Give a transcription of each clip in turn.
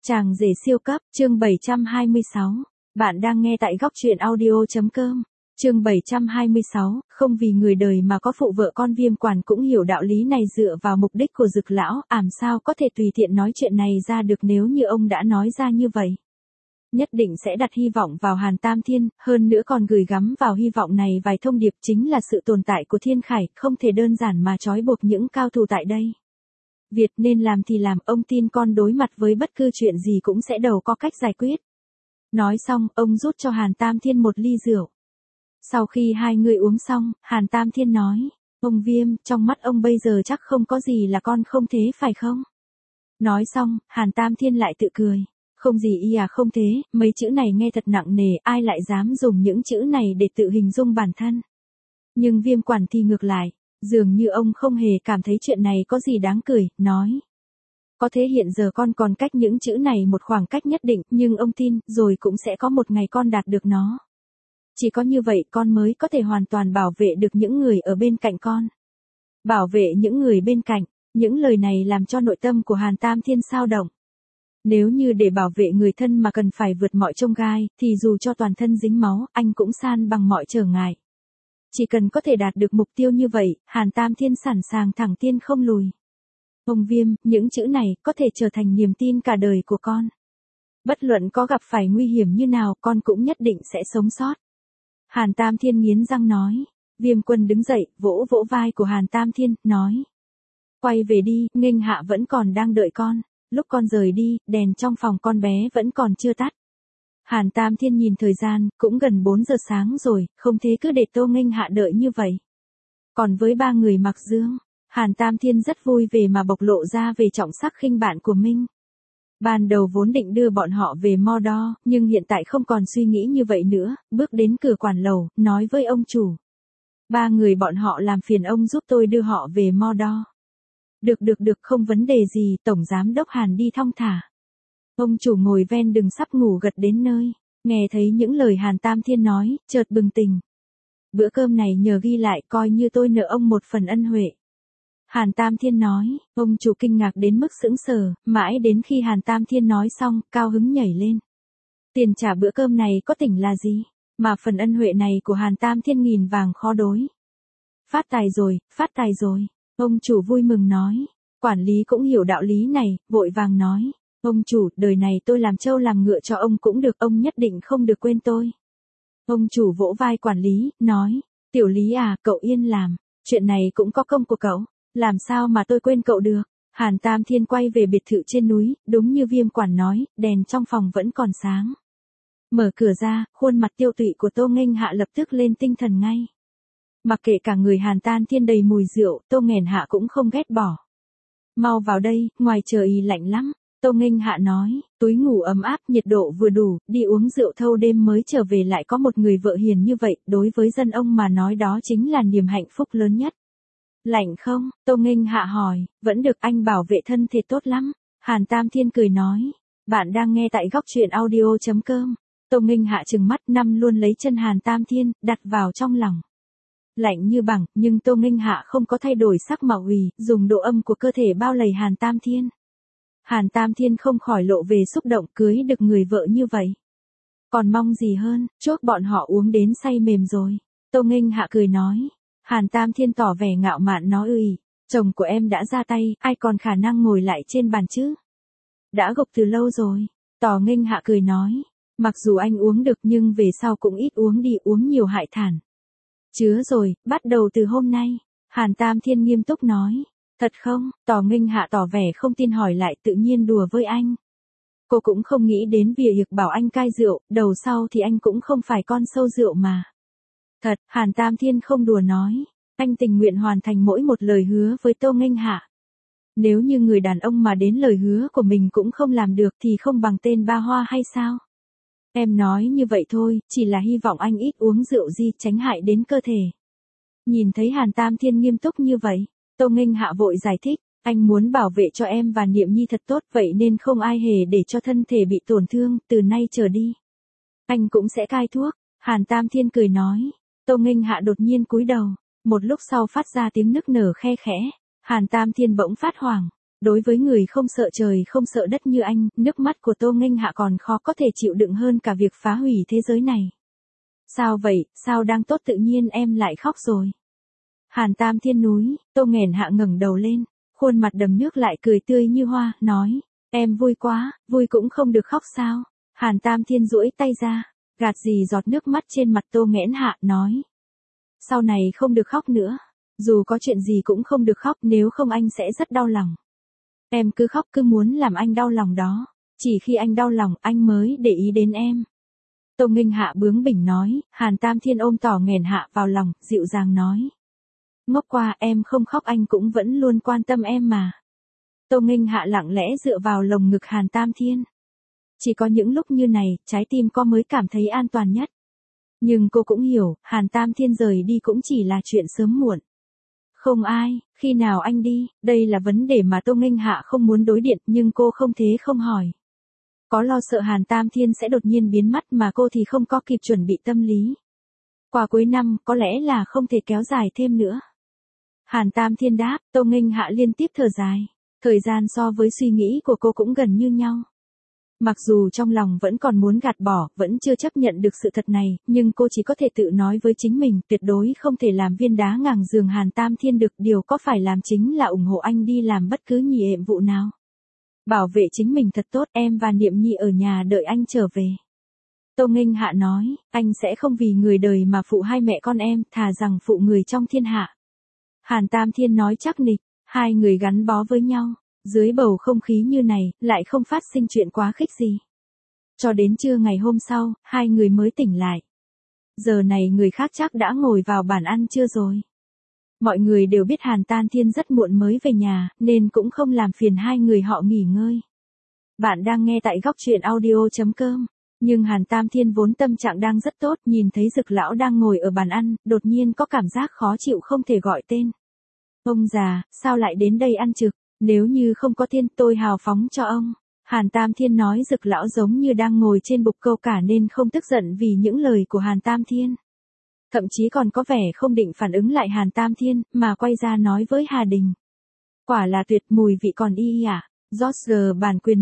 Chàng rể siêu cấp, chương 726. Bạn đang nghe tại góc truyện audio.com. Chương 726, không vì người đời mà có phụ vợ con. Viêm Quản cũng hiểu đạo lý này, dựa vào mục đích của Dực lão, ảm sao có thể tùy tiện nói chuyện này ra được. Nếu như ông đã nói ra như vậy, nhất định sẽ đặt hy vọng vào Hàn Tam Thiên, hơn nữa còn gửi gắm vào hy vọng này vài thông điệp, chính là sự tồn tại của Thiên Khải, không thể đơn giản mà trói buộc những cao thủ tại đây. Việc nên làm thì làm, ông tin con đối mặt với bất cứ chuyện gì cũng sẽ đều có cách giải quyết. Nói xong, ông rút cho Hàn Tam Thiên một ly rượu. Sau khi hai người uống xong, Hàn Tam Thiên nói, ông Viêm, trong mắt ông bây giờ chắc không có gì là con không thế phải không? Nói xong, Hàn Tam Thiên lại tự cười. Không gì y à, không thế, mấy chữ này nghe thật nặng nề, ai lại dám dùng những chữ này để tự hình dung bản thân. Nhưng Viêm Quản thì ngược lại, dường như ông không hề cảm thấy chuyện này có gì đáng cười, nói. Có thế hiện giờ con còn cách những chữ này một khoảng cách nhất định, nhưng ông tin, rồi cũng sẽ có một ngày con đạt được nó. Chỉ có như vậy con mới có thể hoàn toàn bảo vệ được những người ở bên cạnh con. Bảo vệ những người bên cạnh, những lời này làm cho nội tâm của Hàn Tam Thiên xao động. Nếu như để bảo vệ người thân mà cần phải vượt mọi chông gai, thì dù cho toàn thân dính máu, anh cũng san bằng mọi trở ngại. Chỉ cần có thể đạt được mục tiêu như vậy, Hàn Tam Thiên sẵn sàng thẳng tiên không lùi. Ông Viêm, những chữ này có thể trở thành niềm tin cả đời của con. Bất luận có gặp phải nguy hiểm như nào, con cũng nhất định sẽ sống sót. Hàn Tam Thiên nghiến răng nói. Viêm Quân đứng dậy, vỗ vỗ vai của Hàn Tam Thiên, nói. Quay về đi, Nghênh Hạ vẫn còn đang đợi con. Lúc con rời đi, đèn trong phòng con bé vẫn còn chưa tắt. Hàn Tam Thiên nhìn thời gian, cũng gần 4 giờ sáng rồi, không thế cứ để Tô Nghênh Hạ đợi như vậy. Còn với ba người mặc dương, Hàn Tam Thiên rất vui về mà bộc lộ ra về trọng sắc khinh bạn của mình. Ban đầu vốn định đưa bọn họ về Mordor, nhưng hiện tại không còn suy nghĩ như vậy nữa, bước đến cửa quản lầu, nói với ông chủ. Ba người bọn họ làm phiền ông giúp tôi đưa họ về Mordor. Được, không vấn đề gì, Tổng Giám Đốc Hàn đi thong thả. Ông chủ ngồi ven đường sắp ngủ gật đến nơi, nghe thấy những lời Hàn Tam Thiên nói, chợt bừng tỉnh. Bữa cơm này nhờ ghi lại, coi như tôi nợ ông một phần ân huệ. Hàn Tam Thiên nói, ông chủ kinh ngạc đến mức sững sờ, mãi đến khi Hàn Tam Thiên nói xong, cao hứng nhảy lên. Tiền trả bữa cơm này có tỉnh là gì, mà phần ân huệ này của Hàn Tam Thiên nghìn vàng khó đối. Phát tài rồi, ông chủ vui mừng nói. Quản lý cũng hiểu đạo lý này, vội vàng nói. Ông chủ, đời này tôi làm trâu làm ngựa cho ông cũng được, ông nhất định không được quên tôi. Ông chủ vỗ vai quản lý, nói. Tiểu Lý à, cậu yên làm, chuyện này cũng có công của cậu. Làm sao mà tôi quên cậu được. Hàn Tam Thiên quay về biệt thự trên núi, đúng như Viêm Quản nói, đèn trong phòng vẫn còn sáng. Mở cửa ra, khuôn mặt tiêu tụy của Tô Nghênh Hạ lập tức lên tinh thần ngay. Mặc kệ cả người Hàn Tam Thiên đầy mùi rượu, Tô Nghênh Hạ cũng không ghét bỏ. Mau vào đây, ngoài trời lạnh lắm. Tô Nghênh Hạ nói, túi ngủ ấm áp, nhiệt độ vừa đủ, đi uống rượu thâu đêm mới trở về lại có một người vợ hiền như vậy, đối với dân ông mà nói đó chính là niềm hạnh phúc lớn nhất. Lạnh không? Tô Nghênh Hạ hỏi. Vẫn được, anh bảo vệ thân thể tốt lắm. Hàn Tam Thiên cười nói. Bạn đang nghe tại góc truyện audio.com. Tô Nghênh Hạ trừng mắt năm luôn lấy chân Hàn Tam Thiên, đặt vào trong lòng. Lạnh như bằng, nhưng Tô Nghênh Hạ không có thay đổi sắc mà ủy, dùng độ âm của cơ thể bao lầy Hàn Tam Thiên. Hàn Tam Thiên không khỏi lộ về xúc động, cưới được người vợ như vậy. Còn mong gì hơn, chốt bọn họ uống đến say mềm rồi. Tô Nghênh Hạ cười nói. Hàn Tam Thiên tỏ vẻ ngạo mạn nói chồng của em đã ra tay, ai còn khả năng ngồi lại trên bàn chứ? Đã gục từ lâu rồi. Tô Nghênh Hạ cười nói. Mặc dù anh uống được nhưng về sau cũng ít uống đi, uống nhiều hại thản. Chứa rồi, bắt đầu từ hôm nay. Hàn Tam Thiên nghiêm túc nói. Thật không? Tô Nghênh Hạ tỏ vẻ không tin hỏi lại, tự nhiên đùa với anh. Cô cũng không nghĩ đến việc bảo anh cai rượu, đầu sau thì anh cũng không phải con sâu rượu mà. Thật, Hàn Tam Thiên không đùa nói. Anh tình nguyện hoàn thành mỗi một lời hứa với Tô Nghênh Hạ. Nếu như người đàn ông mà đến lời hứa của mình cũng không làm được thì không bằng tên ba hoa hay sao? Em nói như vậy thôi, chỉ là hy vọng anh ít uống rượu gì, tránh hại đến cơ thể. Nhìn thấy Hàn Tam Thiên nghiêm túc như vậy, Tô Nghênh Hạ vội giải thích. Anh muốn bảo vệ cho em và Niệm Nhi thật tốt, vậy nên không ai hề để cho thân thể bị tổn thương, từ nay trở đi. Anh cũng sẽ cai thuốc. Hàn Tam Thiên cười nói. Tô Nghênh Hạ đột nhiên cúi đầu, một lúc sau phát ra tiếng nức nở khe khẽ. Hàn Tam Thiên bỗng phát hoảng, đối với người không sợ trời không sợ đất như anh, nước mắt của Tô Nghênh Hạ còn khó có thể chịu đựng hơn cả việc phá hủy thế giới này. Sao vậy, sao đang tốt tự nhiên em lại khóc rồi? Hàn Tam Thiên núi, Tô Nghênh Hạ ngẩng đầu lên, khuôn mặt đầm nước lại cười tươi như hoa, nói, em vui quá, vui cũng không được khóc sao? Hàn Tam Thiên duỗi tay ra, gạt dì giọt nước mắt trên mặt Tô Nghênh Hạ, nói, sau này không được khóc nữa, dù có chuyện gì cũng không được khóc, nếu không anh sẽ rất đau lòng. Em cứ khóc cứ muốn làm anh đau lòng đó, chỉ khi anh đau lòng anh mới để ý đến em. Tô Nghênh Hạ bướng bỉnh nói, Hàn Tam Thiên ôm tỏ Nghênh Hạ vào lòng, dịu dàng nói. Ngốc qua, em không khóc anh cũng vẫn luôn quan tâm em mà. Tô Nghênh Hạ lặng lẽ dựa vào lồng ngực Hàn Tam Thiên. Chỉ có những lúc như này, trái tim cô mới cảm thấy an toàn nhất. Nhưng cô cũng hiểu, Hàn Tam Thiên rời đi cũng chỉ là chuyện sớm muộn. Không ai, khi nào anh đi, đây là vấn đề mà Tô Nghênh Hạ không muốn đối điện, nhưng cô không thế không hỏi. Có lo sợ Hàn Tam Thiên sẽ đột nhiên biến mất mà cô thì không có kịp chuẩn bị tâm lý. Qua cuối năm, có lẽ là không thể kéo dài thêm nữa. Hàn Tam Thiên đáp, Tô Nghênh Hạ liên tiếp thở dài. Thời gian so với suy nghĩ của cô cũng gần như nhau. Mặc dù trong lòng vẫn còn muốn gạt bỏ, vẫn chưa chấp nhận được sự thật này, nhưng cô chỉ có thể tự nói với chính mình, tuyệt đối không thể làm viên đá ngàng giường Hàn Tam Thiên được, điều có phải làm chính là ủng hộ anh đi làm bất cứ nhiệm vụ nào. Bảo vệ chính mình thật tốt, em và Niệm Nhi ở nhà đợi anh trở về. Tô Nghênh Hạ nói, anh sẽ không vì người đời mà phụ hai mẹ con em, thà rằng phụ người trong thiên hạ. Hàn Tam Thiên nói chắc nịch, hai người gắn bó với nhau. Dưới bầu không khí như này, lại không phát sinh chuyện quá khích gì. Cho đến trưa ngày hôm sau, hai người mới tỉnh lại. Giờ này người khác chắc đã ngồi vào bàn ăn trưa rồi. Mọi người đều biết Hàn Tam Thiên rất muộn mới về nhà, nên cũng không làm phiền hai người họ nghỉ ngơi. Bạn đang nghe tại góc truyện audio.com. Nhưng Hàn Tam Thiên vốn tâm trạng đang rất tốt, nhìn thấy Dực lão đang ngồi ở bàn ăn, đột nhiên có cảm giác khó chịu không thể gọi tên. Ông già, sao lại đến đây ăn trực? Nếu như không có Thiên, tôi hào phóng cho ông. Hàn Tam Thiên nói. Dực lão giống như đang ngồi trên bục câu cả nên không tức giận vì những lời của Hàn Tam Thiên. Thậm chí còn có vẻ không định phản ứng lại Hàn Tam Thiên, mà quay ra nói với Hà Đình. Quả là tuyệt, mùi vị còn y à. George bản quyền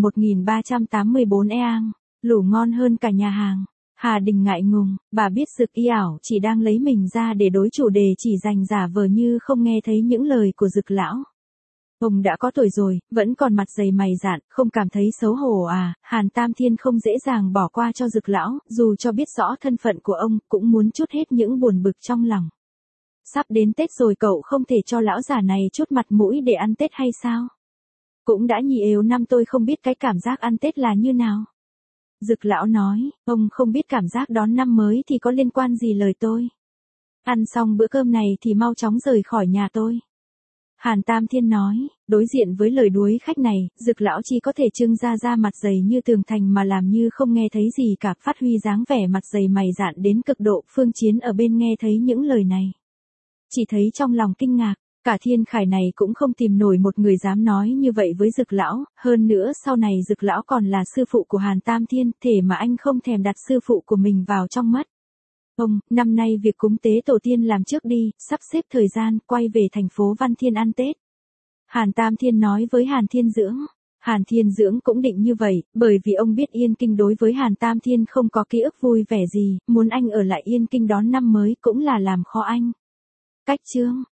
1384 eang, lủ ngon hơn cả nhà hàng. Hà Đình ngại ngùng, bà biết Dực y ảo chỉ đang lấy mình ra để đối chủ đề, chỉ dành giả vờ như không nghe thấy những lời của Dực lão. Ông đã có tuổi rồi, vẫn còn mặt dày mày dạn, không cảm thấy xấu hổ à? Hàn Tam Thiên không dễ dàng bỏ qua cho Dực lão, dù cho biết rõ thân phận của ông, cũng muốn trút hết những buồn bực trong lòng. Sắp đến Tết rồi, cậu không thể cho lão già này chút mặt mũi để ăn Tết hay sao? Cũng đã nhiều năm tôi không biết cái cảm giác ăn Tết là như nào. Dực lão nói, ông không biết cảm giác đón năm mới thì có liên quan gì lời tôi. Ăn xong bữa cơm này thì mau chóng rời khỏi nhà tôi. Hàn Tam Thiên nói, đối diện với lời đuối khách này, Dực lão chỉ có thể trưng ra mặt dày như tường thành mà làm như không nghe thấy gì cả, phát huy dáng vẻ mặt dày mày dạn đến cực độ. Phương Chiến ở bên nghe thấy những lời này, chỉ thấy trong lòng kinh ngạc, cả Thiên Khải này cũng không tìm nổi một người dám nói như vậy với Dực lão, hơn nữa sau này Dực lão còn là sư phụ của Hàn Tam Thiên, thể mà anh không thèm đặt sư phụ của mình vào trong mắt. Ông, năm nay việc cúng tế tổ tiên làm trước đi, sắp xếp thời gian, quay về thành phố Văn Thiên ăn Tết. Hàn Tam Thiên nói với Hàn Thiên Dưỡng. Hàn Thiên Dưỡng cũng định như vậy, bởi vì ông biết Yên Kinh đối với Hàn Tam Thiên không có ký ức vui vẻ gì, muốn anh ở lại Yên Kinh đón năm mới cũng là làm khó anh. Cách chương.